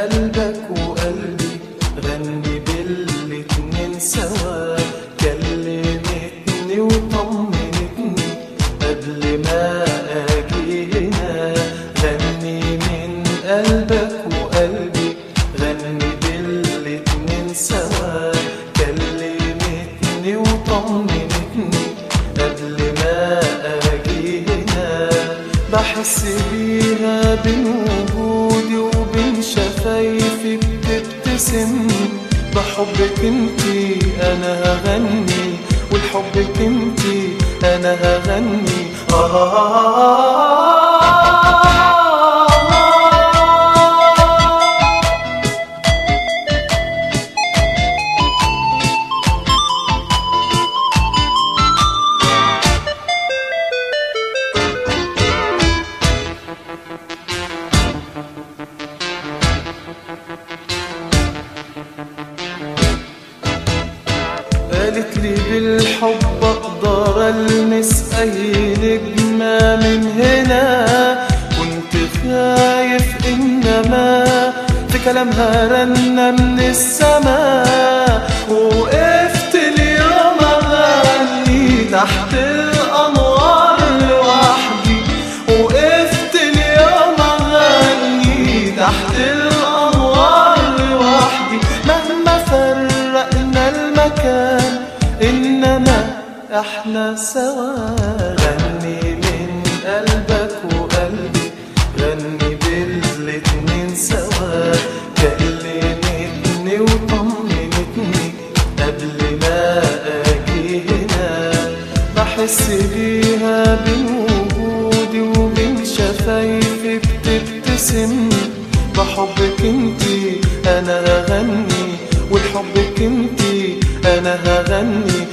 قلبك وقلبي، غني بالاتنين سوا. كلمتني وطمنتني قبل ما اجي هنا. غني من قلبك وقلبي، غني بالاتنين سوا. كلمتني وطمنتني قبل ما اجي هنا. بحس بيها بين وجودي وبين شفايفك بتبتسم. بحبك انتي انا هغني، ولحبك انتي انا هغني. قالت لي بالحب اقدر المس اي نجمة من هنا. كنت خايف انما في كلامها رنة من السماء. وقفت اليوم اغني تحت الانوار لوحدي. وقفت اليوم اغني تحت الانوار لوحدي. مهما فرقنا المكان إنما احنا سوا. غني من قلبك وقلبي، غني بالاتنين سوا. كلمتني وطمنتني قبل ما اجي هنا. بحس بيها بين وجودي وبين شفايفي بتبتسم. بحبك انتي انا هغني، ولحبك انتي انا هغني.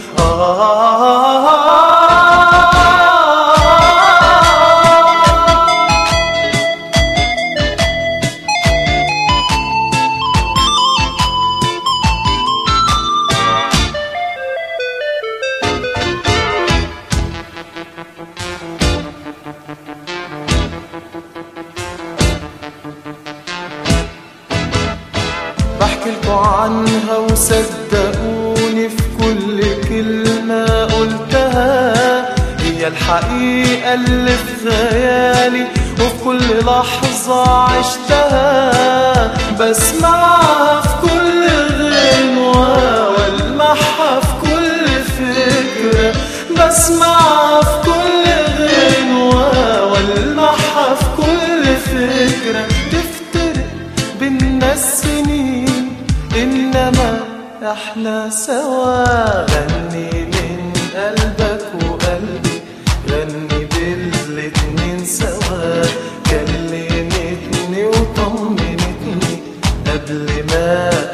بحكيلكوا عنها وصدقوني في كل كلمة قلتها. هي الحقيقة اللي في خيالي وفي كل لحظة عشتها. بسمعها في كل غنوة والمعها في كل فكرة. بسمعها في كل غنوة والمعها في كل فكرة. تفترق بينا السنين إنما احنا سوا. غني من قلبك وقلبي، غني بالاتنين سوا. كلمتني وطمنتني قبل ما